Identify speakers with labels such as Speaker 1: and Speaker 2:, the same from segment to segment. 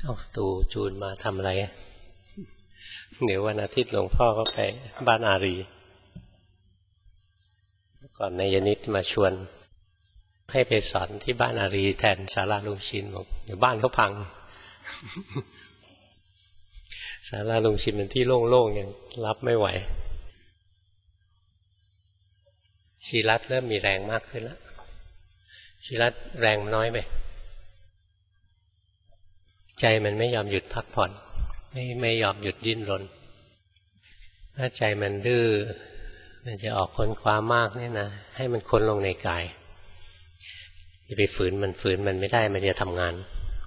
Speaker 1: ตู่จูนมาทำอะไรเดี๋ยววันอาทิตย์หลวงพ่อก็ไปบ้านอารีก่อนนายนิตมาชวนให้ไปสอนที่บ้านอารีแทนศาลาลุงชินบอกเดี๋ยวบ้านเขาพังศาลาลุงชินเป็นที่โล่งๆยังรับไม่ไหวชีรัตเริ่มมีแรงมากขึ้นแล้วชีรัตแรงน้อยไปใจมันไม่ยอมหยุดพักผ่อนไม่ยอมหยุดดิ้นรนถ้าใจมันดื้อมันจะออกค้นคว้ามากเนี่ยนะให้มันค้นลงในกายอย่าไปฝืนมันไม่ได้มันจะทำงาน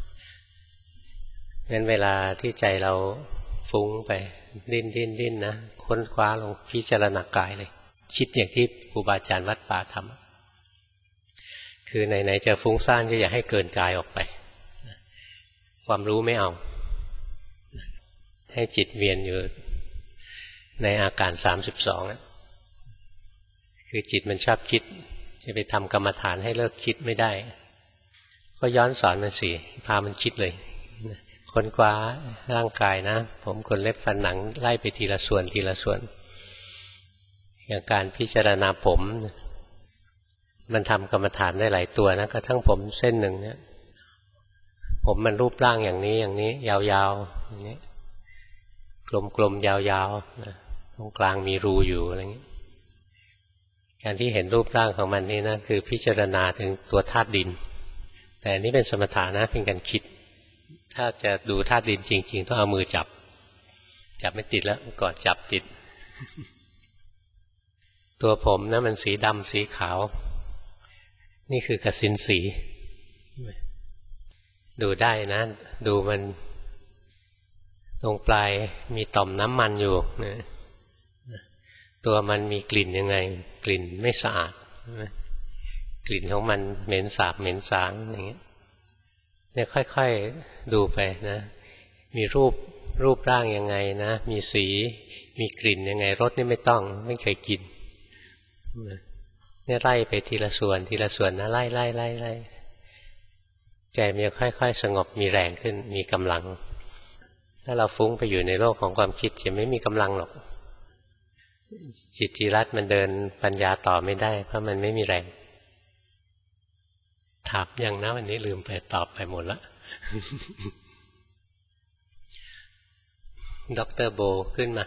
Speaker 1: งั้นเวลาที่ใจเราฟุ้งไปดิ้นนะค้นคว้าลงพิจารณากายเลยคิดอย่างที่ครูบาอาจารย์วัดป่าทำคือไหนๆจะฟุ้งซ่านก็อย่าให้เกินกายออกไปความรู้ไม่เอาให้จิตเวียนอยู่ในอาการ32นะคือจิตมันชอบคิดจะไปทำกรรมฐานให้เลิกคิดไม่ได้ก็ย้อนสอนมันสิพามันคิดเลยค้นคว้าร่างกายนะผมขนเล็บฟันหนังไล่ไปทีละส่วนอย่างการพิจารณาผมมันทำกรรมฐานได้หลายตัวนะกระทั่งผมเส้นหนึ่งเนี่ยผมมันรูปร่างอย่างนี้ยาวๆอย่างนี้กลมๆยาวๆนะตรงกลางมีรูอยู่อะไรอย่างนี้การที่เห็นรูปร่างของมันนี่นะคือพิจารณาถึงตัวธาตุดินแต่อันนี้เป็นสมถะนะเป็นการคิดถ้าจะดูธาตุดินจริงๆต้องเอามือจับไม่ติดแล้วก่อนจับติดตัวผมนะมันสีดำสีขาวนี่คือกสิณสีดูได้นะดูมันตรงปลายมีต่อมน้ำมันอยู่นะตัวมันมีกลิ่นยังไงกลิ่นไม่สะอาดกลิ่นของมันเหม็นสาบเหม็นสางอย่างเงี้ยเนี่ยค่อยๆดูไปนะมีรูปร่างยังไงนะมีสีมีกลิ่นยังไงรสนี่ไม่เคยกินเนี่ยไล่ไปทีละส่วนนะไล่ใจมันจะค่อยๆสงบมีแรงขึ้นมีกำลังถ้าเราฟุ้งไปอยู่ในโลกของความคิดจะไม่มีกำลังหรอกจิตจิรัตมันเดินปัญญาต่อไม่ได้เพราะมันไม่มีแรงถามยังนะวันนี้ลืมไปตอบไปหมดละดร.โบขึ้นมา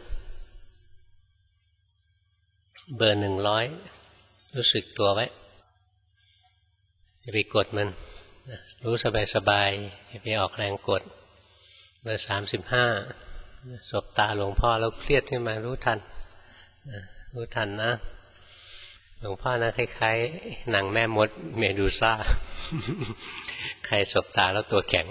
Speaker 1: เบอร์100รู้สึกตัวไว้อย่าไปกดมันรู้สบายอย่าไปออกแรงกดเบอร์35สบตาหลวงพ่อแล้วเครียดขึ้นมารู้ทันนะหลวงพ่อนะคล้ายๆหนังแม่มดเมดูซ่าใครสบตาแล้วตัวแข็ง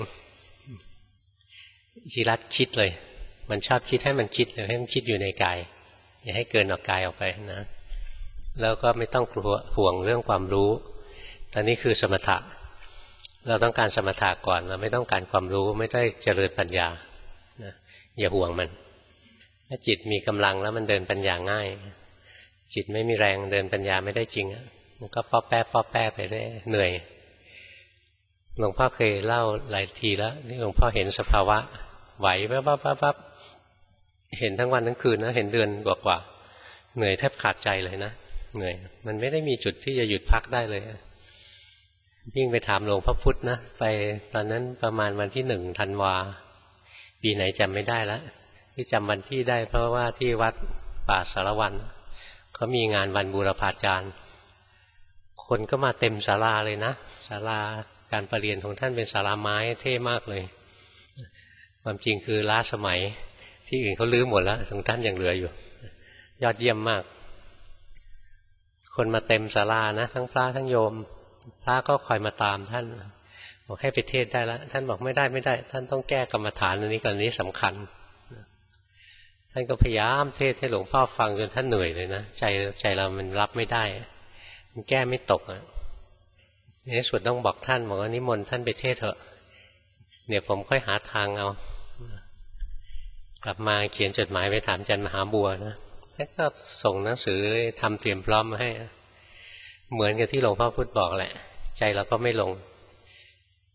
Speaker 1: จิรัตคิดเลยมันชอบคิดให้มันคิดเลยให้มันคิดอยู่ในกายอย่าให้เกินออกกายออกไปนะแล้วก็ไม่ต้องกลัวห่วงเรื่องความรู้ตอนนี้คือสมถะเราต้องการสมถะก่อนเราไม่ต้องการความรู้ไม่ได้เจริญปัญญานะอย่าห่วงมันถ้าจิตมีกำลังแล้วมันเดินปัญญาง่ายจิตไม่มีแรงเดินปัญญาไม่ได้จริงมันก็ป้อแป้ไปเรื่อยเหนื่อยหลวงพ่อเคยเล่าหลายทีแล้วนี่หลวงพ่อเห็นสภาวะไหวปั๊บเห็นทั้งวันทั้งคืนนะเห็นเดือนกว่าเหนื่อยแทบขาดใจเลยนะเหนื่อยมันไม่ได้มีจุดที่จะหยุดพักได้เลยยิ่งไปถามหลวงพ่อพุธนะไปตอนนั้นประมาณวันที่1 ธันวาปีไหนจำไม่ได้แล้วที่จำวันที่ได้เพราะว่าที่วัดป่าสารวันเขามีงานวันบูรพาจารย์คนก็มาเต็มศาลาเลยนะศาลาการประเรียนของท่านเป็นศาลาไม้เท่มากเลยความจริงคือล้าสมัยที่อื่นเขาลื้อหมดแล้วของท่านยังเหลืออยู่ยอดเยี่ยมมากคนมาเต็มศาลานะทั้งพระทั้งโยมพระก็คอยมาตามท่านบอกให้ไปเทศได้แล้วท่านบอกไม่ได้ท่านต้องแก้กรรมฐานอันนี้ก่อนนี้สำคัญท่านก็พยายามเทศให้หลวงพ่อฟังจนท่านเหนื่อยเลยนะใจเรามันรับไม่ได้มันแก้ไม่ตกในสุดต้องบอกท่านบอกว่านิมนต์ท่านไปเทศเถอะเดี๋ยวผมค่อยหาทางเอากลับมาเขียนจดหมายไปถามอาจารย์มหาบัวนะท่านก็ส่งหนังสือทำเตรียมพร้อมมาให้เหมือนกับที่หลวงพ่อพูดบอกแหละใจเราก็ไม่ลง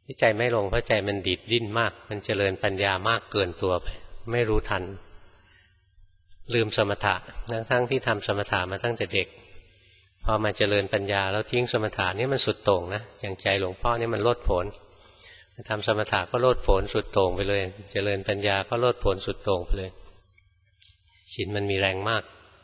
Speaker 2: ที่ใจไม่ลงเพราะใจมันดีดดิ้นมากมันเจริญปัญญามากเกินตัวไปไม่รู้ทันลืมสมถะทั้งที่ทำสมถะมาตั้งแต่เด็กพอมาเจริญปัญญาแล้วทิ้งสมถะนี่มันสุดโต่งนะอย่างใจหลวงพ่อนี่มันโลดโผนทำสมถะก็โลดโผนสุดโต่งไปเลยเจริญปัญญาก็โลดโผนสุดโต่งไปเลยศีลมันมีแรงมาก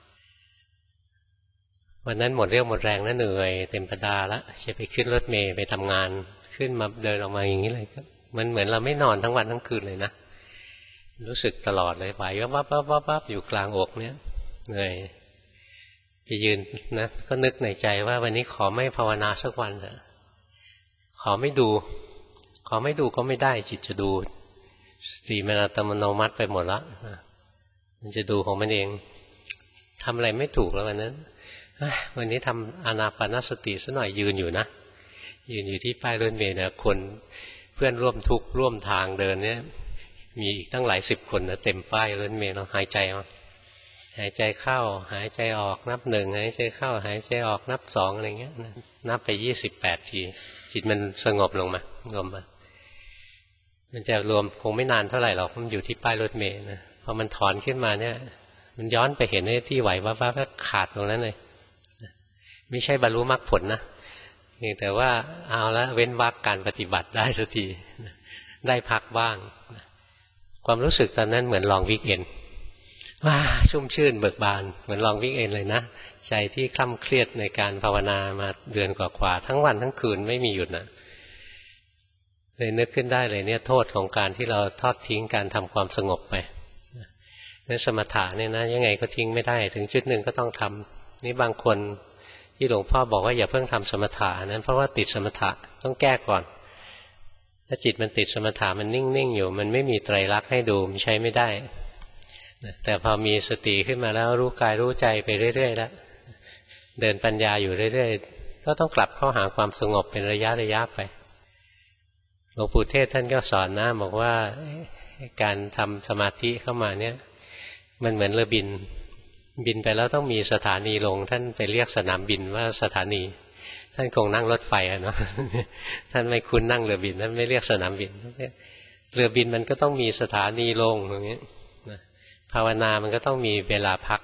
Speaker 2: วันนั้นหมดเรี่ยวหมดแรงนะเหนื่อยเต็มประดาละจะไปขึ้นรถเมล์ไปทำงานขึ้นมาเดินออกมาอย่างนี้เลยมันเหมือนเราไม่นอนทั้งวันทั้งคืนเลยนะรู้สึกตลอดเลยไหววับอยู่กลางอกเนี้ยเหนื่อยไปยืนนะก็นึกในใจว่าวันนี้ขอไม่ภาวนาสักวันเถอะขอไม่ดูก็ไม่ได้จิตจะดูสติมันอัตโนมัติไปหมดละมันจะดูของมันเองทำอะไรไม่ถูกแล้ววันนั้นวันนี้ทำอานาปานสติซะหน่อยยืนอยู่นะยืนอยู่ที่ป้ายรถเมล์นะคนเพื่อนร่วมทุกข์ร่วมทางเดินเนี่ยมีอีกตั้งหลาย10คนนะเต็มป้ายรถเมล์เราหายใจมาหายใจเข้าหายใจออกนับ1หายใจเข้าหายใจออกนับ2อะไรเงี้ยนับไป28ทีจิตมันสงบลงมารวมมามันจะรวมคงไม่นานเท่าไหร่หรอกมันอยู่ที่ป้ายรถเมล์นะพอมันถอนขึ้นมาเนี่ยมันย้อนไปเห็นที่ไหวว่าขาดตรงนั้นเลยไม่ใช่บรรลุมรรคผลนะแต่ว่าเอาละเว้นวรรคการปฏิบัติได้สักทีได้พักบ้างความรู้สึกตอนนั้นเหมือนลองวิกเอนว้าชุ่มชื่นเบิกบานเหมือนลองวิกเอนเลยนะใจที่คล่ำเครียดในการภาวนามาเดือนกว่าๆทั้งวันทั้งคืนไม่มีหยุดนะเลยนึกขึ้นได้เลยเนี่ยโทษของการที่เราทอดทิ้งการทำความสงบไปนั่นสมถะเนี่ยนะยังไงก็ทิ้งไม่ได้ถึงจุดหนึ่งก็ต้องทำนี่บางคนที่หลวงพ่อบอกว่าอย่าเพิ่งทำสมถะนั้นเพราะว่าติดสมถะต้องแก้ก่อนถ้าจิตมันติดสมถะมันนิ่งๆอยู่มันไม่มีไตรลักษณ์ให้ดูมันใช้ไม่ได้แต่พอมีสติขึ้นมาแล้วรู้กายรู้ใจไปเรื่อยๆแล้วเดินปัญญาอยู่เรื่อยๆก็ต้องกลับเข้าหาความสงบเป็นระยะไปหลวงปู่เทศท่านก็สอนนะบอกว่าการทำสมาธิเข้ามาเนี่ยมันเหมือนเรือบินไปแล้วต้องมีสถานีลงท่านไปเรียกสนามบินว่าสถานีท่านคงนั่งรถไฟเนาะท่านไม่คุ้นนั่งเรือบินท่านไม่เรียกสนามบินเรือบินมันก็ต้องมีสถานีลงอย่างนี้ภาวนามันก็ต้องมีเวลาพัก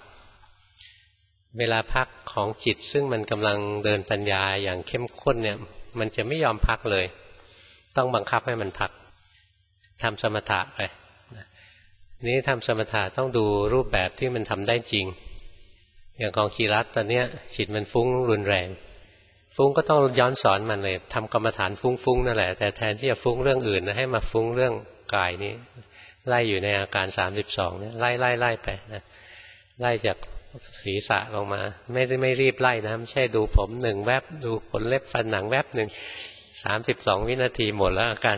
Speaker 2: ของจิตซึ่งมันกำลังเดินปัญญาอย่างเข้มข้นเนี่ยมันจะไม่ยอมพักเลยต้องบังคับให้มันพักทำสมถะไปนี้ทำสมถะต้องดูรูปแบบที่มันทำได้จริงอย่างของคีรัตตอนนี้จิตมันฟุ้งรุนแรงฟุ้งก็ต้องย้อนสอนมันเลยทำกรรมฐานฟุ้งนั่นแหละแต่แทนที่จะฟุ้งเรื่องอื่นนะให้มาฟุ้งเรื่องกายนี้ไล่อยู่ในอาการ32เนี่ยไล่ไปนะไล่จากศีรษะลงมาไม่รีบไล่นะไม่ใช่ดูผม1แวบดูขนเล็บฟันหนังแวบหนึ่ง32 วินาทีหมดแล้วอาการ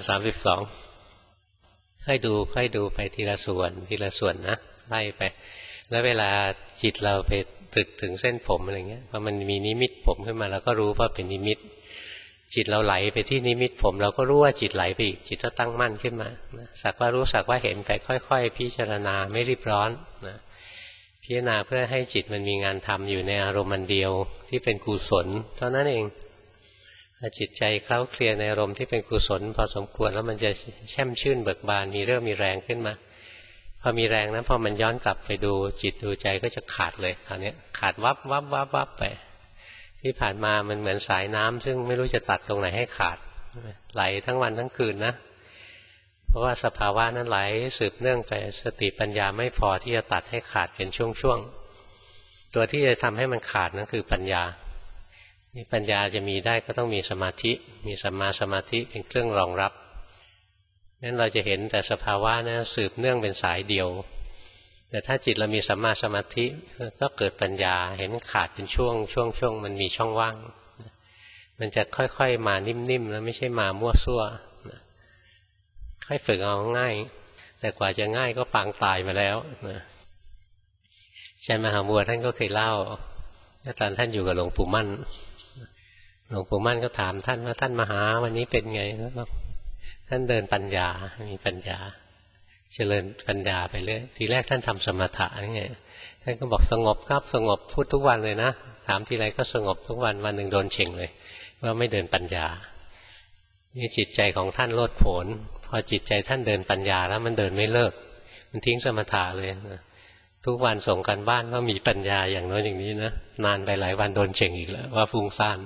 Speaker 2: 32ค่อยดูไปทีละส่วนนะไล่ไปแล้วเวลาจิตเราไปตึกถึงเส้นผมอะไรเงี้ยพอมันมีนิมิตผมขึ้นมาเราก็รู้ว่าเป็นนิมิตจิตเราไหลไปที่นิมิตผมเราก็รู้ว่าจิตไหลไปอีกจิตก็ตั้งมั่นขึ้นมาสักว่ารู้สักว่าเห็นไปค่อยๆพิจารณาไม่รีบร้อนนะพิจารณาเพื่อให้จิตมันมีงานทำอยู่ในอารมณ์เดียวที่เป็นกุศลเท่านั้นเองจิตใจเคล้าเคลียในอารมณ์ที่เป็นกุศลพอสมควรแล้วมันจะแช่มชื่นเบิกบานมีเรื่องมีแรงขึ้นมาพอมีแรงนะพอมันย้อนกลับไปดูจิตดูใจก็จะขาดเลยคราวนี้ขาดวับไปที่ผ่านมามันเหมือนสายน้ำซึ่งไม่รู้จะตัดตรงไหนให้ขาดไหลทั้งวันทั้งคืนนะเพราะว่าสภาวะนั้นไหลสืบเนื่องไปสติปัญญาไม่พอที่จะตัดให้ขาดเป็นช่วงๆตัวที่จะทำให้มันขาดนั่นคือปัญญานี่ปัญญาจะมีได้ก็ต้องมีสมาธิมีสัมมาสมาธิเป็นเครื่องรองรับนั้นเราจะเห็นแต่สภาวะนะสืบเนื่องเป็นสายเดียวแต่ถ้าจิตเรามีสัมมาสมาธิก็เกิดปัญญาเห็นขาดเป็นช่วงมันมีช่องว่างมันจะค่อยๆมานิ่มๆแล้วไม่ใช่มามั่วซั่วค่อยฝึกเอาง่ายแต่กว่าจะง่ายก็ปางตายมาแล้วอาจารย์มหาบัวท่านก็เคยเล่าตอนท่านอยู่กับหลวงปู่มั่นก็ถามท่านว่าท่านมาหาวันนี้เป็นไงท่านเดินปัญญามีปัญญาเจริญปัญญาไปเรื่อยทีแรกท่านทำสมถะนี่ไงท่านก็บอกสงบครับสงบพูดทุกวันเลยนะถามทีไรก็สงบทุกวันวันหนึ่งโดนเฉ่งเลยว่าไม่เดินปัญญา
Speaker 1: นี่จิตใจของท่านโลดโผนพอจิตใจท่านเดินปัญญาแล้วมันเดินไม่เลิกมันทิ้งสมถะเลยนะทุกวันส่งกันบ้านว่ามีปัญญาอย่างน้อยอย่างนี้นะนานไปหลายวันโดนเฉ่งอีกแล้วว่าฟุ้งซ่าน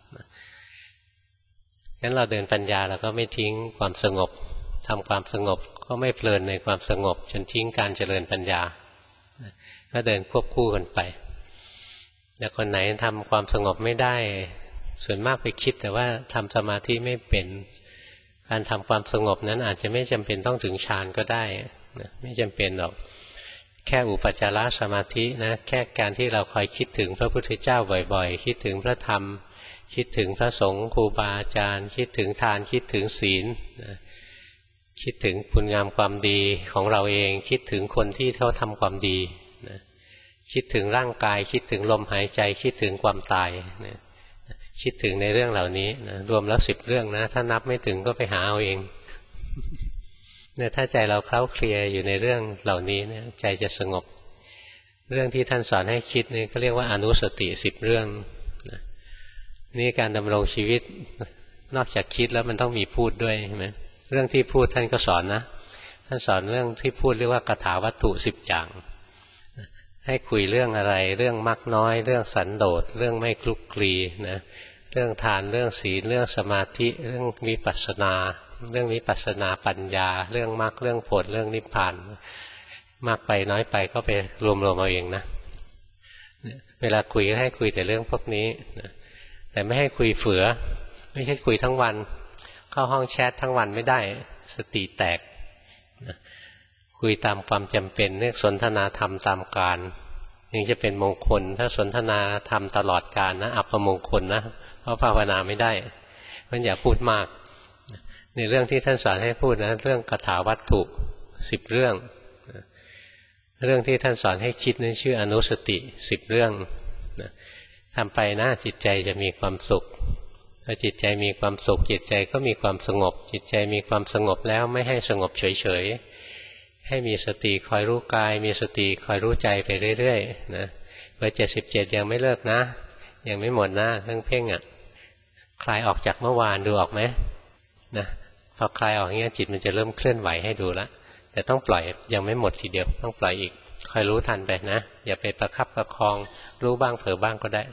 Speaker 1: งั้นเราเดินปัญญาเราก็ไม่ทิ้งความสงบทำความสงบก็ไม่เพลินในความสงบจนทิ้งการเจริญปัญญาก็เดินควบคู่กันไปแต่คนไหนทำความสงบไม่ได้ส่วนมากไปคิดแต่ว่าทำสมาธิไม่เป็นการทำความสงบนั้นอาจจะไม่จำเป็นต้องถึงฌานก็ได้นะไม่จำเป็นหรอกแค่อุปจารสมาธินะแค่การที่เราคอยคิดถึงพระพุทธเจ้าบ่อยๆคิดถึงพระธรรมคิดถึงพระสงฆ์ครูบาอาจารย์คิดถึงทานคิดถึงศีลนะคิดถึงคุณงามความดีของเราเองคิดถึงคนที่เขาทำความดีนะคิดถึงร่างกายคิดถึงลมหายใจคิดถึงความตายนะคิดถึงในเรื่องเหล่านี้นะรวมแล้ว10 เรื่องนะถ้านับไม่ถึงก็ไปหาเอาเองเนี่ยถ้าใจเราเคล้าเคลียอยู่ในเรื่องเหล่านี้เนี่ยใจจะสงบเรื่องที่ท่านสอนให้คิดนี่ก็เรียกว่าอนุสติ10 เรื่องนะนี่การดำรงชีวิตนอกจากคิดแล้วมันต้องมีพูดด้วยใช่ไหมเรื่องที่พูดท่านก็สอนนะท่านสอนเรื่องที่พูดเรียกว่ากถาวัตถุ10 อย่างให้คุยเรื่องอะไรเรื่องมากน้อยเรื่องสันโดษเรื่องไม่คลุกคลีนะเรื่องทานเรื่องศีลเรื่องสมาธิเรื่องวิปัสสนาเรื่องวิปัสสนาปัญญาเรื่องมรรคเรื่องผลเรื่องนิพพานมากไปน้อยไปก็ไปรวมเอาเองนะเวลาคุยก็ให้คุยแต่เรื่องพวกนี้นะแต่ไม่ให้คุยเฝือไม่ใช่คุยทั้งวันเข้าห้องแชททั้งวันไม่ได้สติแตกนะคุยตามความจำเป็นเรียกสนทนาธรรมตามกาลยังจะเป็นมงคลถ้าสนทนาธรรมตลอดกาลนะอัปมงคลนะเพราะภาวนาไม่ได้มันอย่าพูดมากในเรื่องที่ท่านสอนให้พูดนะเรื่องคถาวัตถุ10 เรื่องเรื่องที่ท่านสอนให้คิดนั้นชื่ออนุสติ10 เรื่องทำไปนะจิตใจจะมีความสุขถ้าจิตใจมีความสุขจิตใจก็มีความสงบจิตใจมีความสงบแล้วไม่ให้สงบเฉยๆให้มีสติคอยรู้กายมีสติคอยรู้ใจไปเรื่อยๆนะเบอร์77ยังไม่เลิกนะยังไม่หมดนะเรื่องเพ่งอ่ะคลายออกจากเมื่อวานดูออกไหมนะพอคลายออกเงี้ยจิตมันจะเริ่มเคลื่อนไหวให้ดูแล้วแต่ต้องปล่อยยังไม่หมดทีเดียวต้องปล่อยอีกคอยรู้ทันไปนะอย่าไปประคับประคองรู้บ้างเผลอบ้างก็ได้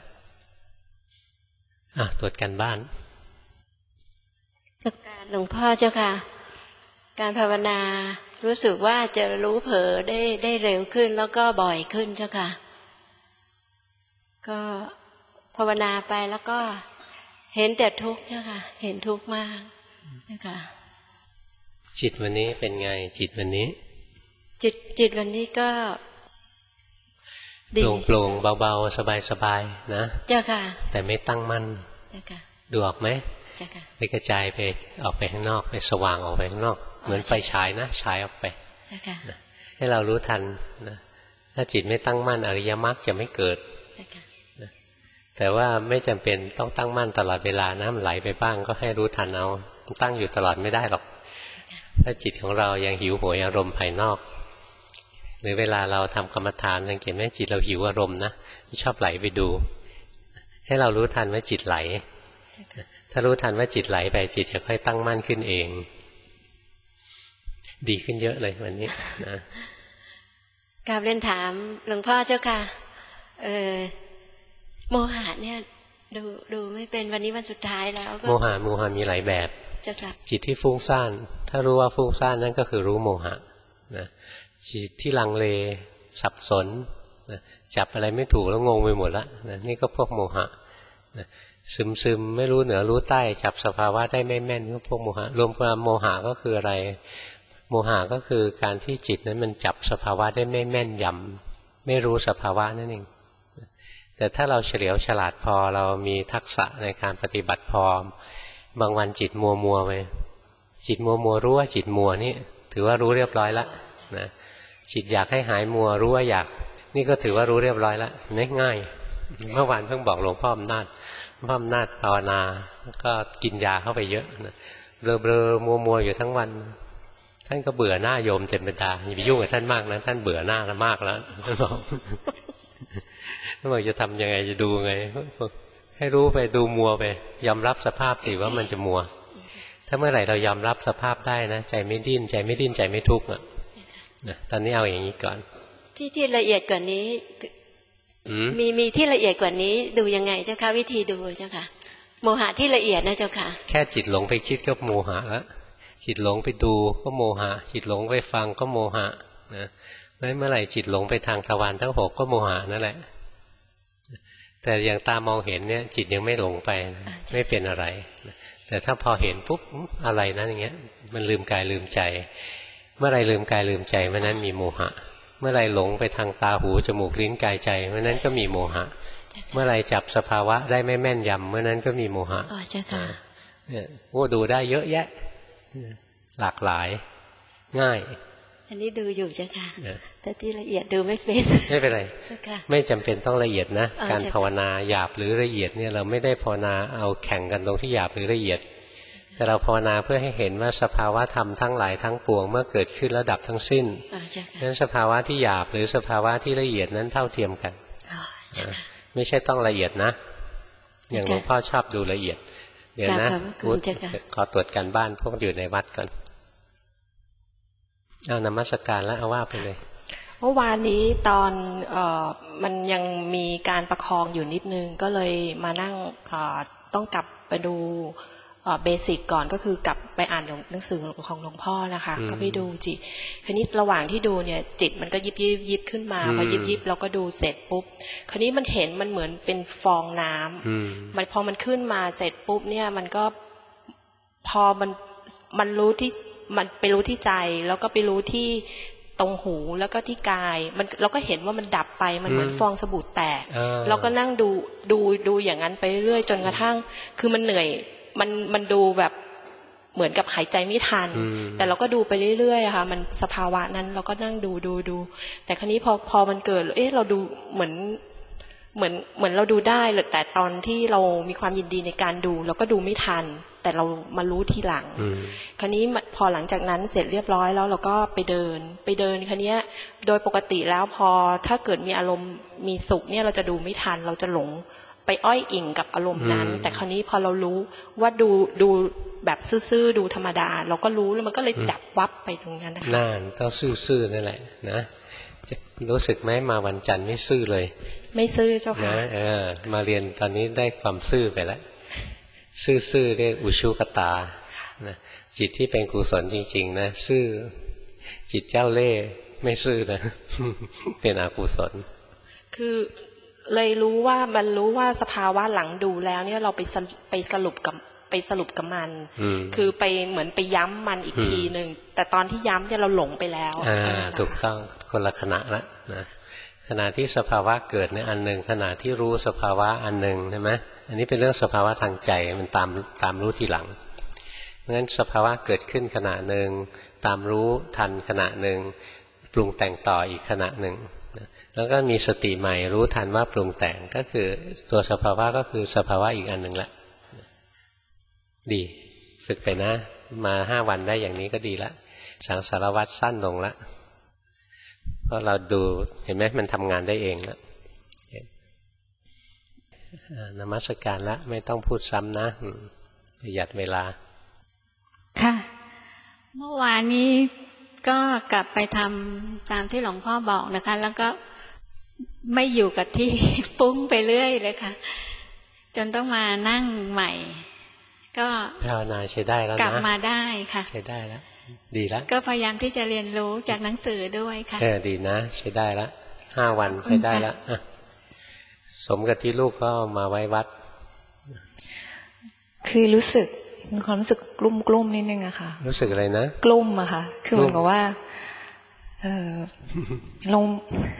Speaker 1: ตรวจกันบ้าน
Speaker 3: กับการหลวงพ่อเจ้าค่ะการภาวนารู้สึกว่าจะรู้เผลอได้เร็วขึ้นแล้วก็บ่อยขึ้นเจ้าค่ะก็ภาวนาไปแล้วก็เห็นแต่ทุกข์เจ้าค่ะเห็นทุกข์มากเจ้าค่ะ
Speaker 1: จิตวันนี้เป็นไงจิตวันนี้
Speaker 3: จิตวันนี้ก็
Speaker 1: โปร่งเบาๆสบายๆนะ
Speaker 3: เจ้าค่ะ
Speaker 1: แต่ไม่ตั้งมั่น
Speaker 3: เจ้าค่ะ
Speaker 1: ดูออกไหม
Speaker 3: เจ้าค่ะ
Speaker 1: ไปกระจายไปออกไปข้างนอกไปสว่างออกไปข้างนอกเหมือนไฟฉายนะฉายออกไป
Speaker 3: เจ้าค่ะ
Speaker 1: ให้เรารู้ทันนะถ้าจิตไม่ตั้งมั่นอริยมรรคจะไม่เกิด
Speaker 3: เจ้าค่ะ
Speaker 1: แต่ว่าไม่จำเป็นต้องตั้งมั่นตลอดเวลานะมันไหลไปบ้างก็ให้รู้ทันเอาตั้งอยู่ตลอดไม่ได้หรอกถ้าจิตของเรายังหิวโหยอารมณ์ภายนอกหรือเวลาเราทำกรรมฐานสังเกตไหมจิตเราหิวอารมณ์นะชอบไหลไปดูให้เรารู้ทันว่าจิตไหลถ้ารู้ทันว่าจิตไหลไปจิตจะค่อยตั้งมั่นขึ้นเองดีขึ้นเยอะเลยวันนี้นะ
Speaker 3: กราบเรียนถามหลวงพ่อเจ้าค่ะโมหะเนี่ยดูไม่เป็นวันนี้วันสุดท้ายแล้วก็โม
Speaker 1: หะมีหลายแบบ
Speaker 3: เจ้าค่ะ
Speaker 1: จิตที่ฟุ้งซ่านถ้ารู้ว่าฟุ้งซ่านนั่นก็คือรู้โมหะนะจิตที่ลังเลสับสนนะจับอะไรไม่ถูกแล้วงงไปหมดละนะนี่ก็พวกโมหะนะซึมไม่รู้เหนือรู้ใต้จับสภาวะได้ไม่แม่นก็พวกโมหะรวมความโมหะก็คืออะไรโมหะก็คือการที่จิตนั้นมันจับสภาวะได้ไม่แม่นยำไม่รู้สภาวะนั่นเองแต่ถ้าเราเฉลียวฉลาดพอเรามีทักษะในการปฏิบัติพอบางวันจิตมัวไปจิตมัวรู้ว่าจิตมัวนี่ถือว่ารู้เรียบร้อยแล้วนะจิตอยากให้หายมัวรู้ว่าอยากนี่ก็ถือว่ารู้เรียบร้อยแล้วง่ายเมื่อวานเพิ่งบอกหลวงพ่ออำนาจภาวนาก็กินยาเข้าไปเยอะนะเบลอมัวอยู่ทั้งวันท่านก็เบื่อหน้าโยมเต็มเวลาอย่าไปยุ่งกับท่านมากนะท่านเบื่อหน้าแล้วมากแล้วท่านบอกจะทำยังไงจะดูไงให้รู้ไปดูมัวไปยอมรับสภาพสิว่ามันจะมัวทถ้าเมื่อไหร่เรายอมรับสภาพได้นะใจไม่ดิ้นใจไม่ดิ้นใจไม่ทุกข์ตอนนี้เอาอย่างนี้ก่อน
Speaker 3: ที่ละเอียดกว่านี้มีที่ละเอียดกว่านี้ดูยังไงเจ้าค่ะวิธีดูเจ้าค่ะโมหะที่ละเอียดนะเจ้าค่ะ
Speaker 1: แค่จิตหลงไปคิดก็โมหะแล้วจิตหลงไปดูก็โมหะจิตหลงไปฟังก็โมหะนะเมื่อไหร่จิตหลงไปทางทวารทั้งหกก็โมหะนั่นแหละแต่อย่างตามองเห็นเนี่ยจิตยังไม่หลงไปไม่เป็นอะไรแต่ถ้าพอเห็นปุ๊บอะไรนะอย่างเงี้ยมันลืมกายลืมใจเมื่อไรลืมกายลืมใจเมื่อนั้นมีโมหะเมื่อไรหลงไปทางตาหูจมูกลิ้นกายใจเมื่อนั้นก็มีโมหะเมื่อไรจับสภาวะได้ไม่แม่นยำเมื่อนั้นก็มีโมหะ
Speaker 3: อ๋อเจ้าค่ะ
Speaker 1: เนี่ยโอ้ดูได้เยอะแยะหลากหลายง่าย
Speaker 3: อันนี้ดูอยู่เจ้าค่ะแต่ที่ละเอียดดูไม่เป็น
Speaker 1: ไม่เป็นไรไม่จำเป็นต้องละเอียดนะการภาวนาหยาบหรือละเอียดเนี่ยเราไม่ได้ภาวนาเอาแข่งกันตรงที่หยาบหรือละเอียดแต่เราภาวนาเพื่อให้เห็นว่าสภาวะธรรมทั้งหลายทั้งปวงเมื่อเกิดขึ้นแล้วดับทั้งสิ้นนั้นสภาวะที่หยาบหรือสภาวะที่ละเอียดนั้นเท่าเทียมกันไม่ใช่ต้องละเอียดนะอย่างหลวงพ่อชอบดูละเอียดเดี๋ยวนะขอตรวจการบ้านพวกอยู่ในวัดก่อนเอานมัสการแล้วเอาว่าไปเลย
Speaker 4: เมื่อวานนี้ตอนมันยังมีการประคองอยู่นิดนึงก็เลยมานั่งต้องกลับไปดูเบสิกก่อนก็คือกลับไปอ่านหนังสือของหลวงพ่อนะคะก็ไปดูจิตคราวนี้ระหว่างที่ดูเนี่ยจิตมันก็ยิบขึ้นมาพอยิบเราก็ดูเสร็จปุ๊บคราวนี้มันเห็นมันเหมือนเป็นฟองน้ำมันพอมันขึ้นมาเสร็จปุ๊บเนี่ยมันก็พอมันรู้ที่มันไปรู้ที่ใจแล้วก็ไปรู้ที่ตรงหูแล้วก็ที่กายมันเราก็เห็นว่ามันดับไปมันเหมือนฟองสบู่แตกเราก็นั่งดูอย่างนั้นไปเรื่อยจนกระทั่งคือมันเหนื่อยมันดูแบบเหมือนกับหายใจไม่ทันแต่เราก็ดูไปเรื่อยๆค่ะมันสภาวะนั้นเราก็นั่งดูแต่ครั้นี้พอมันเกิดเราดูเหมือนเราดูได้แต่ตอนที่เรามีความยินดีในการดูเราก็ดูไม่ทันแต่เรามารู้ทีหลังคราวนี้พอหลังจากนั้นเสร็จเรียบร้อยแล้วเราก็ไปเดินคราวนี้โดยปกติแล้วพอถ้าเกิดมีอารมณ์มีสุขเนี่ยเราจะดูไม่ทันเราจะหลงไปอ้อยอิงกับอารมณ์นั้นแต่คราวนี้พอเรารู้ว่าดูแบบซื่อๆดูธรรมดาเราก็รู้แล้วมันก็เลยดับวับไปตรงนั้นนะคะ
Speaker 1: นั่นต้องซื่อๆนั่นแหละนะรู้สึกไหมมาวันจันทร์ไม่ซื่อเลย
Speaker 4: ไม่ซื่อเจ้าค่ะ
Speaker 1: มาเรียนตอนนี้ได้ความซื่อไปแล้วซื่อๆเรียกอุชุกตานะจิตที่เป็นกุศลจริงๆนะซื่อจิตเจ้าเล่ห์ไม่ซื่อนะเป็นอกุศล
Speaker 4: คือเลยรู้ว่าสภาวะหลังดูแล้วเนี่ยเราไปสรุปกับมันคือไปเหมือนไปย้ำมันอีกทีหนึ่งแต่ตอนที่ย้ำเนี่ยเราหลงไปแล้ว
Speaker 1: ถูกต้องคนละขณะละนะขณะที่สภาวะเกิดในอันหนึ่งขณะที่รู้สภาวะอันหนึ่งใช่ไหมอันนี้เป็นเรื่องสภาวะทางใจมันตามรู้ทีหลังเพราะฉะนั้นสภาวะเกิดขึ้นขณะหนึ่งตามรู้ทันขณะหนึ่งปรุงแต่งต่ออีกขณะหนึ่งแล้วก็มีสติใหม่รู้ทันว่าปรุงแต่งก็คือตัวสภาวะก็คือสภาวะอีกอันหนึ่งละดีฝึกไปนะมา5 วันได้อย่างนี้ก็ดีละสังสารวัฏสั้นลงละเพราะเราดูเห็นไหมมันทำงานได้เองแล้วนมัสการละไม่ต้องพูดซ้ำนะประหยัดเวลา
Speaker 2: ค่ะเมื่อวานนี้ก็กลับไปทำตามที่หลวงพ่อบอกนะคะแล้วก็ไม่อยู่กับที่ฟุ้งไปเรื่อยเลยค่ะจนต้องมานั่งใหม่ก็
Speaker 1: ภาวนาใช้ได้แล้วนะ
Speaker 2: กลับมาได้ค่ะ
Speaker 1: ใช้ได้แล้วดีแล้ว
Speaker 2: ก็พยายามที่จะเรียนรู้จากหนังสือด้วยค่ะ
Speaker 1: ดีนะใช้ได้แล้ว5 วันใช้ได้แล้วสมกับที่ลูกก็มาไว้วัด
Speaker 4: คือรู้สึกมีความรู้สึกกลุ้มนิดนึงอะค่ะ
Speaker 1: รู้สึกอะไรนะ
Speaker 4: กลุ้มอะค่ะคือเหมือนกับว่าลง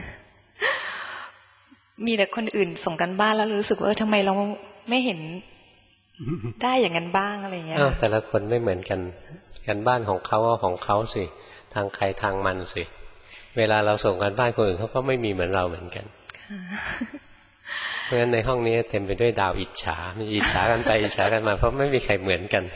Speaker 4: มีแต่คนอื่นส่งกันบ้านแล้วรู้สึกว่าทำไมเราไม่เห็นได้อย่างนั้นบ้างอะไรเงี้ย
Speaker 1: แต่ละคนไม่เหมือนกันบ้านของเขาของเขาสิทางใครทางมันสิเวลาเราส่งกันบ้านคนอื่นเขาก็ไม่มีเหมือนเราเหมือนกันเพราะฉะนั้นในห้องนี้เต็มไปด้วยดาวอิจฉามีอิจฉากันไปอิจฉากันมาเพราะไม่มีใครเหมือนกัน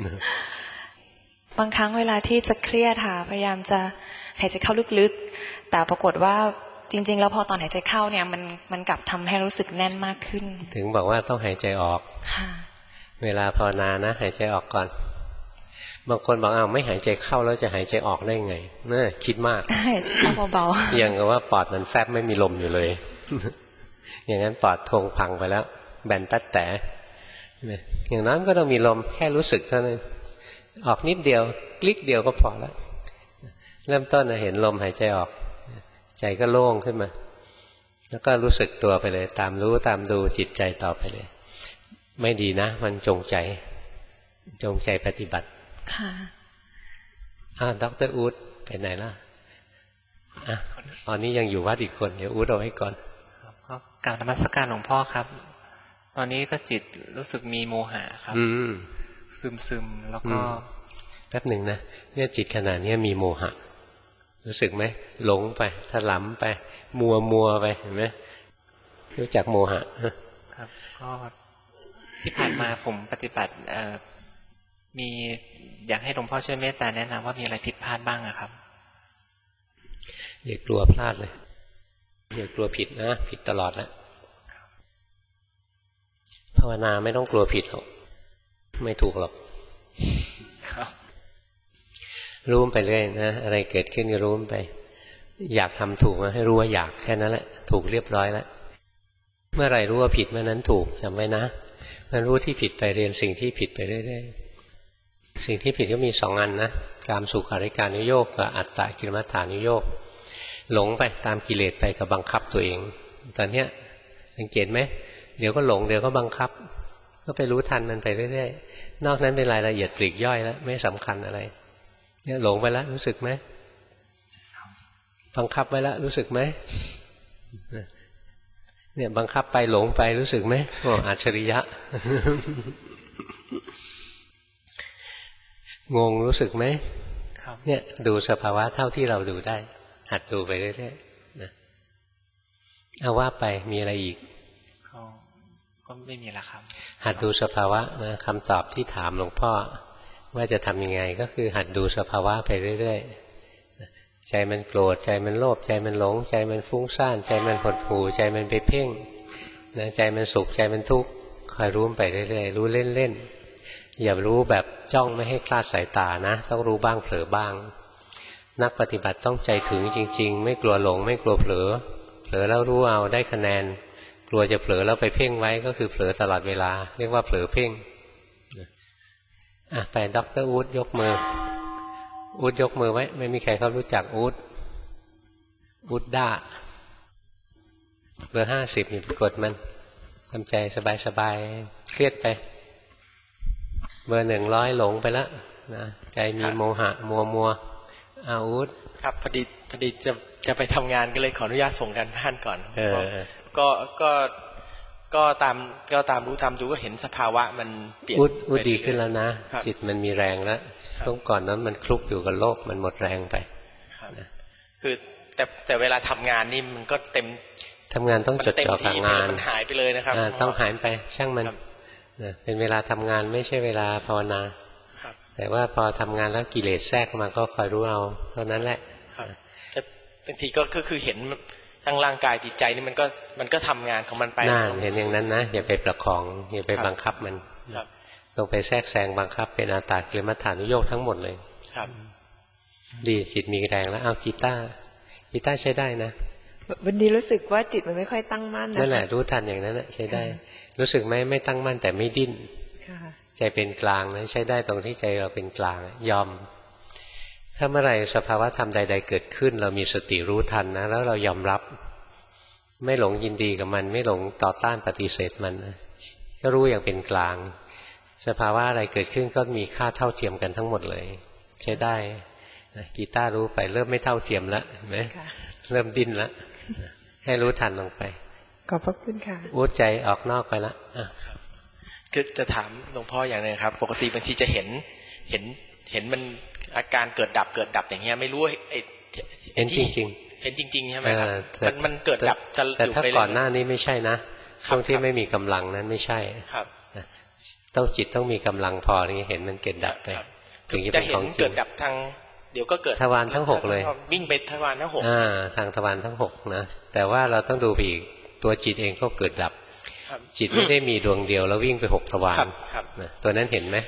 Speaker 4: บางครั้งเวลาที่จะเครียดค่ะพยายามจะหายใจเข้าลึกๆแต่ปรากฏว่าจริงๆแล้วพอตอนหายใจเข้าเนี่ยมันกลับทำให้รู้สึกแน่นมากขึ้น
Speaker 1: ถึงบอกว่าต้องหายใจออก
Speaker 4: ค่ะ
Speaker 1: เวลาภาวนานะหายใจออกก่อน
Speaker 2: บางคนบอกอ้าวไม่หายใจเข้าแล้วจะหายใจออกได้ไงน่าคิดมาก
Speaker 4: หายใจเข้าเบา
Speaker 2: ๆอย่างกับว่าปอดมันแฟบไม่มีลมอยู่เลย อย่างนั้นปอดทงพังไปแล้วแบนตัดแต่อย่างนั้นก็ต้องมีลมแค่รู้สึกเท่านั้นออกนิดเดียวคลิกเดียวก็พอแล้วเริ่มต้นเห็นลมหายใจออกใจก็โล่งขึ้นมาแล้วก็รู้สึกตัวไปเลยตามรู้ตามดูจิตใจต่อไปเลยไม่ดีนะมันจงใจปฏิบัติ
Speaker 4: ค่ะ
Speaker 2: ดร.อู๊ดไปไหนล่ะตอนนี้ยังอยู่วัดอีกคนเดี๋ยวอู๊ดเอาไว้ก่อน
Speaker 5: ก็กราบนมัสการหลวงพ่อครับตอนนี้ก็จิตรู้สึกมีโมหะครับซึมแล้วก็
Speaker 2: แป๊บหนึ่งนะเนี่ยจิตขนาดนี้มีโมหะรู้สึกไหมหลงไปถลำไปมัวไปเห็นไหมรู้จักโมหะ
Speaker 5: ครับก็ที่ผ่านมาผมปฏิบัติมีอยากให้หลวงพ่อช่วยเมตตาแนะนำว่ามีอะไรผิดพลาดบ้างอะครับ
Speaker 2: อย่ากลัวพลาดเลยอย่ากลัวผิดนะผิดตลอดแล้วภาวนาไม่ต้องกลัวผิดหรอกไม่ถูกหรอกรู้ไปเรื่อยนะอะไรเกิดขึ้นก็รู้ไปอยากทำถูกนะให้รู้ว่าอยากแค่นั้นแหละถูกเรียบร้อยแล้วเมื่อไหร่รู้ว่าผิดเมื่อนั้นถูกจำไว้นะมันรู้ที่ผิดไปเรียนสิ่งที่ผิดไปเรื่อยๆสิ่งที่ผิดก็มี2 อันนะกามสุขาริการุโยคกับอัตตกิลมัฏฐานุโยคหลงไปตามกิเลสไปกับบังคับตัวเองตอนเนี้ยสังเกตไหมเดี๋ยวก็หลงเดี๋ยวก็บังคับก็ไปรู้ทันมันไปเรื่อยๆนอกนั้นเป็นรายละเอียดปลีกย่อยแล้วไม่สำคัญอะไรเนี่ยหลงไปแล้วรู้สึกไหมบังคับไว้แล้วรู้สึกไหมเนี่ยบังคับไปหลงไปรู้สึกไหมโอ้อัจฉริยะ งงรู้สึกไหมเนี่ยดูสภาวะเท่าที่เราดูได้หัดดูไปเรื่อยๆนะเอาว่าไปมีอะไรอีก
Speaker 5: ก็ไม่มีแล้วครับ
Speaker 2: หัดดูสภาวะนะคำตอบที่ถามหลวงพ่อว่าจะทำยังไงก็คือหัดดูสภาวะไปเรื่อยๆใจมันโกรธใจมันโลภใจมันหลงใจมันฟุ้งซ่านใจมันหดหู่ใจมันไปเพ่งนะใจมันสุขใจมันทุกข์คอยรู้ไปเรื่อยๆรู้เล่นๆอย่ารู้แบบจ้องไม่ให้คลาดสายตานะต้องรู้บ้างเผลอบ้างนักปฏิบัติต้องใจถึงจริงๆไม่กลัวหลงไม่กลัวเผลอแล้วรู้เอาได้คะแนนกลัวจะเผลอแล้วไปเพ่งไว้ก็คือเผลอตลอดเวลาเรียกว่าเผลอเพ่งไปดร.อู๊ดยกมืออู๊ดยกมือไว้ไม่มีใครเขารู้จักอู๊ดด้าเบอร์50นี่กดมันทำใจสบายๆเครียดไปเบอร์100หลงไปแล้วนะใจมีโมหะมัวอู๊ด
Speaker 6: ครับพอดีจะไปทำงานก็เลยขออนุญาตส่งกันบ้านก่อนก็ตามรู้ตามดูก็เห็นสภาวะมันเปลี่ยน
Speaker 2: อุดดีขึ้นแล้วนะจิตมันมีแรงแล้วช่วงก่อนนั้นมันคลุกอยู่กับโลกมันหมดแรงไป
Speaker 6: คือแต่เวลาทำงานนี่มันก็เต็ม
Speaker 2: ทำงานต้องจดจ่อกับงาน
Speaker 6: มันหายไปเลยนะครับ
Speaker 2: ต้องหายไปช่างมันเป็นเวลาทำงานไม่ใช่เวลาภาวนาแต่ว่าพอทำงานแล้วกิเลสแทรกมาก็คอยรู้เอาเท่านั้นแหละ
Speaker 6: แต่บางทีก็คือเห็นทั้งร่างกายจิตใจนี่มันก็ทำงานของมันไป
Speaker 2: น่าเห็นอย่างนั้นนะอย่าไปประคองอย่าไปบังคับมันต้องไปแทรกแซงบังคับเป็นอัตตกิลมัฏฐานุโยคทั้งหมดเลย
Speaker 6: ครับ
Speaker 2: ดีจิตมีแรงแล้วเอากีตาร์ใช้ได้นะ
Speaker 7: วันนี้รู้สึกว่าจิตมันไม่ค่อยตั้งมั่น
Speaker 2: นั่นแหละรู้ทันอย่างนั้นใช้ได้รู้สึกไหมไม่ตั้งมั่นแต่ไม่ดิ้นใจเป็นกลางนะใช้ได้ตรงที่ใจเราเป็นกลางยอมถ้าเมื่อไหร่สภาวะธรรมใดๆเกิดขึ้นเรามีสติรู้ทันนะแล้วเรายอมรับไม่หลงยินดีกับมันไม่หลงต่อต้านปฏิเสธมันก็รู้อย่างเป็นกลางสภาวะอะไรเกิดขึ้นก็มีค่าเท่าเทียมกันทั้งหมดเลยใช้ได้กีตาร์รู้ไปเริ่มไม่เท่าเทียมแล้วเห็นไหมเริ่มดิ้นแล้วให้รู้ทันลงไป
Speaker 7: ขอบพระคุณค่ะ
Speaker 2: อู้ใจออกนอกไปแล้ว
Speaker 6: คือจะถามหลวงพ่ออย่างนึงครับปกติบางทีจะเห็นมันอาการเกิดดับอย่างเงี้ยไม่รู้
Speaker 2: เห็นจริง
Speaker 6: เห็นจริงๆใช่ไหมครับมันเกิดดับจะ
Speaker 2: แต่ถ้าก่อนหน้านี้ไม่ใช่นะช่วงที่ไม่มีกำลังนั้นไม่ใช่
Speaker 6: ครับ
Speaker 2: ต้องจิตต้องมีกำลังพอที่เห็นมันเกิดดับไป
Speaker 6: ถึงจะเห็นเกิดดับทางเดี๋ยวก็เกิด
Speaker 2: ทวารทั้ง6เลย
Speaker 6: วิ่งไปทวารทั้ง
Speaker 2: 6ทางทวารทั้ง6นะแต่ว่าเราต้องดูอีกตัวจิตเองก็เกิดดับจิตไม่ได้มีดวงเดียวแล้ววิ่งไป6ทวารตัวนั้นเห็นไหม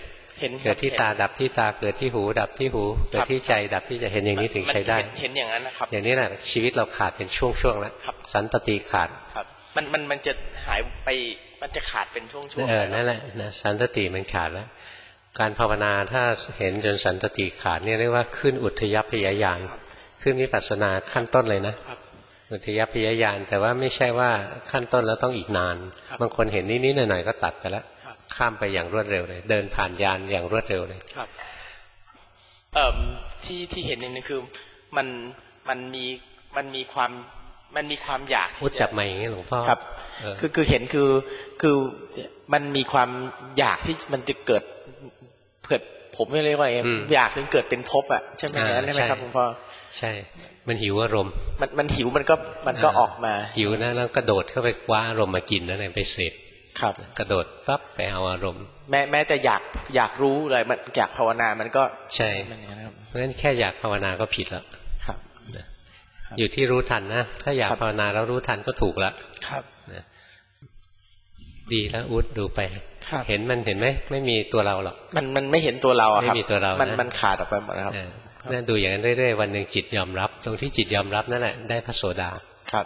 Speaker 1: เกิดที่ตาดับที่ตาเกิดที่หูดับที่หูเกิดที่ใจดับที่ใจเห็นอย่างนี้ถึงใช้ได้
Speaker 6: เห็นอย่างนั้นนะครับ
Speaker 1: อย่างนี้แหละชีวิตเราขาดเป็นช่วงๆแล้วสันตติขาด
Speaker 6: ครับมันจะหายไปมันจะขาดเป็นช่วง
Speaker 1: ๆนั่นแหละนะสันตติมันขาดแล้วการภาวนาถ้าเห็นจนสันตติขาดเนี่ยเรียกว่าขึ้นอุทยพยญาณขึ้นวิปัสสนาขั้นต้นเลยนะอุทยพยญาณแต่ว่าไม่ใช่ว่าขั้นต้นแล้วต้องอีกนานบางคนเห็นนิดๆหน่อยๆก็ตัดไปแล้วข้ามไปอย่างรวดเร็วเลยเดินผ่านญาณอย่างรวดเร็วเลย
Speaker 6: ครับที่เห็นนี่คือมันมีความอยาก
Speaker 1: พูดจับมาอย่างนี้หลวงพ่อ
Speaker 6: ครับคือเห็นคือมันมีความอยากที่มันจะเกิดผมไม่เรียกว่าอยากถึงเกิดเป็นภพอ่ะใช่ไหมใช่ไหมครับหลวงพ่อ
Speaker 1: ใช่มันหิวอารมณ์
Speaker 6: มันหิวมันก็ออกมา
Speaker 1: หิวนะแล้วกระโดดเข้าไปคว้าอารมณ์มากินนั่นเองไปเสพ
Speaker 6: ครับ
Speaker 1: กระโดดปั๊บไปเอาอารมณ์
Speaker 6: แม้แต่อยากรู้เลยมันอยากภาวนามันก็
Speaker 1: ใช่เพราะฉะนั้นแค่อยากภาวนาก็ผิดแล้วครับอยู่ที่รู้ทันนะถ้าอยากภาวนาแล้วรู้ทันก็ถูกแล้ว
Speaker 6: ครับ
Speaker 1: ดีแล้วอุดดูไปเห็นมันเห็นไหมไม่มีตัวเราหรอก
Speaker 6: มันไม่เห็นตัวเราครับ
Speaker 1: ไม่มีตัวเรา
Speaker 6: มันขาดออกไปหมดนะครับ
Speaker 1: นั่นดูอย่างนั้นเรื่อยๆวันหนึ่งจิตยอมรับตรงที่จิตยอมรับนั่นแหละได้พระโสดา
Speaker 6: ครับ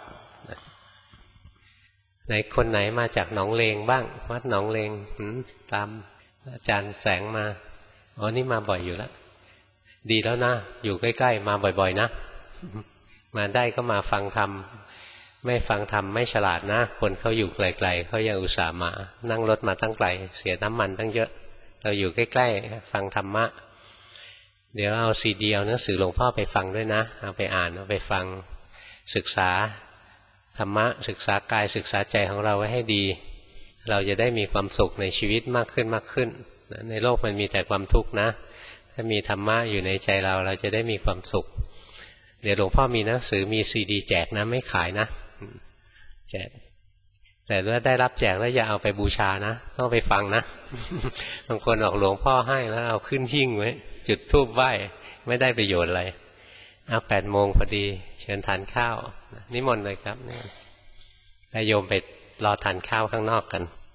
Speaker 1: ไหนคนไหนมาจากหนองเลงบ้างวัดหนองเลงตามอาจารย์แสงมาอ๋อนี่มาบ่อยอยู่แล้วดีแล้วนะอยู่ใกล้ๆมาบ่อยๆนะมาได้ก็มาฟังธรรมไม่ฟังธรรมไม่ฉลาดนะคนเขาอยู่ไกลๆเขายังอุตส่าห์มานั่งรถมาตั้งไกลเสียน้ำมันตั้งเยอะเราอยู่ใกล้ๆฟังธรรมะเดี๋ยวเอาซีดีเอาหนังสือหลวงพ่อไปฟังด้วยนะเอาไปอ่านเอาไปฟังศึกษาธรรมะศึกษากายศึกษาใจของเราไว้ให้ดีเราจะได้มีความสุขในชีวิตมากขึ้นมากขึ้นในโลกมันมีแต่ความทุกข์นะถ้ามีธรรมะอยู่ในใจเราเราจะได้มีความสุขเดี๋ยวหลวงพ่อมีหนังสือมีซีดีแจกนะไม่ขายนะแจกแต่ถ้าได้รับแจกแล้วอย่าเอาไปบูชานะต้องไปฟังนะบางคนออกหลวงพ่อให้แล้วเอาขึ้นหิ้งไว้จุดธูปไหว้ไม่ได้ประโยชน์อะไรเอา8 โมงพอดีเชิญทานข้าวนิมนต์เลยครับโยมไปรอทานข้าวข้างนอกกัน